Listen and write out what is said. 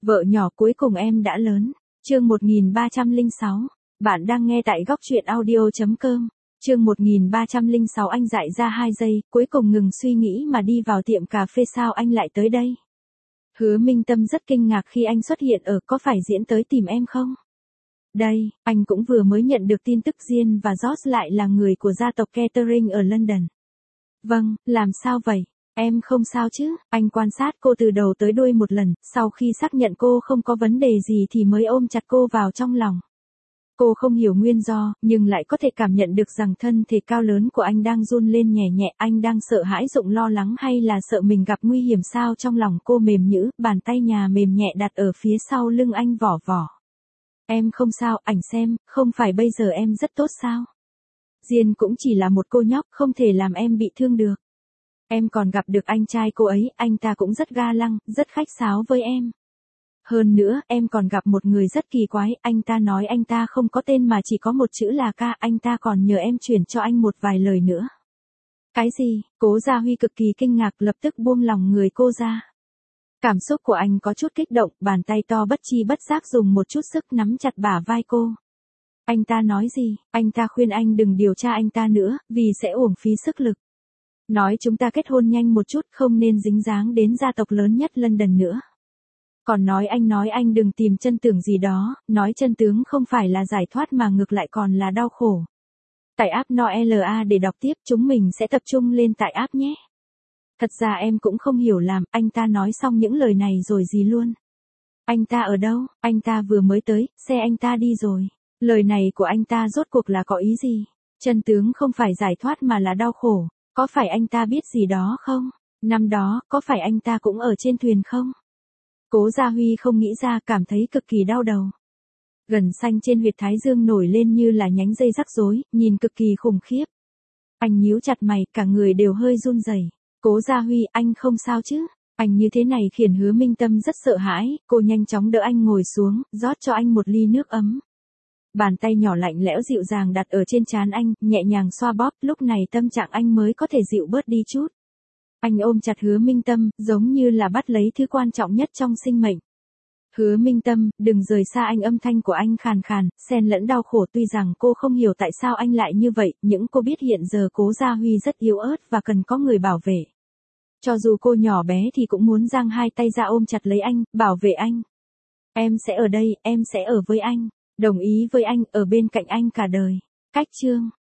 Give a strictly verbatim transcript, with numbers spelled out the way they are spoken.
Vợ nhỏ cuối cùng em đã lớn. Chương một nghìn ba trăm lẻ sáu. Bạn đang nghe tại góc truyện audio chấm com. Chương một nghìn ba trăm lẻ sáu. Anh dại ra hai giây, cuối cùng ngừng suy nghĩ mà đi vào tiệm cà phê. Sao anh lại tới đây? Hứa Minh Tâm rất kinh ngạc khi anh xuất hiện ở. Có phải Diễn tới tìm em không? Đây, anh cũng vừa mới nhận được tin tức Diên và George lại là người của gia tộc Catering ở London. Vâng, làm sao vậy? Em không sao chứ? Anh quan sát cô từ đầu tới đuôi một lần, sau khi xác nhận cô không có vấn đề gì thì mới ôm chặt cô vào trong lòng. Cô không hiểu nguyên do, nhưng lại có thể cảm nhận được rằng thân thể cao lớn của anh đang run lên nhẹ nhẹ. Anh đang sợ hãi rụng lo lắng hay là sợ mình gặp nguy hiểm sao? Trong lòng cô mềm nhũn, bàn tay nhà mềm nhẹ đặt ở phía sau lưng anh vỏ vỏ. Em không sao, ảnh xem, không phải bây giờ em rất tốt sao? Diên cũng chỉ là một cô nhóc, không thể làm em bị thương được. Em còn gặp được anh trai cô ấy, anh ta cũng rất ga lăng, rất khách sáo với em. Hơn nữa, em còn gặp một người rất kỳ quái, anh ta nói anh ta không có tên mà chỉ có một chữ là ca, anh ta còn nhờ em chuyển cho anh một vài lời nữa. Cái gì? Cố Gia Huy cực kỳ kinh ngạc, lập tức buông lòng người cô ra. Cảm xúc của anh có chút kích động, bàn tay to bất chi bất giác dùng một chút sức nắm chặt bả vai cô. Anh ta nói gì? Anh ta khuyên anh đừng điều tra anh ta nữa, vì sẽ uổng phí sức lực. Nói chúng ta kết hôn nhanh một chút, không nên dính dáng đến gia tộc lớn nhất London nữa. Còn nói anh nói anh đừng tìm chân tướng gì đó, nói chân tướng không phải là giải thoát mà ngược lại còn là đau khổ. Tải app Noela để đọc tiếp, chúng mình sẽ tập trung lên tải app nhé. Thật ra em cũng không hiểu làm, anh ta nói xong những lời này rồi gì luôn. Anh ta ở đâu? Anh ta vừa mới tới, xe anh ta đi rồi. Lời này của anh ta rốt cuộc là có ý gì? Chân tướng không phải giải thoát mà là đau khổ. Có phải anh ta biết gì đó không? Năm đó, có phải anh ta cũng ở trên thuyền không? Cố Gia Huy không nghĩ ra, cảm thấy cực kỳ đau đầu. Gần xanh trên huyệt thái dương nổi lên như là nhánh dây rắc rối, nhìn cực kỳ khủng khiếp. Anh nhíu chặt mày, cả người đều hơi run rẩy. Cố Gia Huy, anh không sao chứ? Anh như thế này khiến Hứa Minh Tâm rất sợ hãi, cô nhanh chóng đỡ anh ngồi xuống, rót cho anh một ly nước ấm. Bàn tay nhỏ lạnh lẽo dịu dàng đặt ở trên trán anh, nhẹ nhàng xoa bóp, lúc này tâm trạng anh mới có thể dịu bớt đi chút. Anh ôm chặt Hứa Minh Tâm, giống như là bắt lấy thứ quan trọng nhất trong sinh mệnh. Hứa Minh Tâm, đừng rời xa anh. Âm thanh của anh khàn khàn, xen lẫn đau khổ. Tuy rằng cô không hiểu tại sao anh lại như vậy, nhưng cô biết hiện giờ Cố Gia Huy rất yếu ớt và cần có người bảo vệ. Cho dù cô nhỏ bé thì cũng muốn giang hai tay ra ôm chặt lấy anh, bảo vệ anh. Em sẽ ở đây, em sẽ ở với anh. Đồng ý với anh, ở bên cạnh anh cả đời. Cách chương.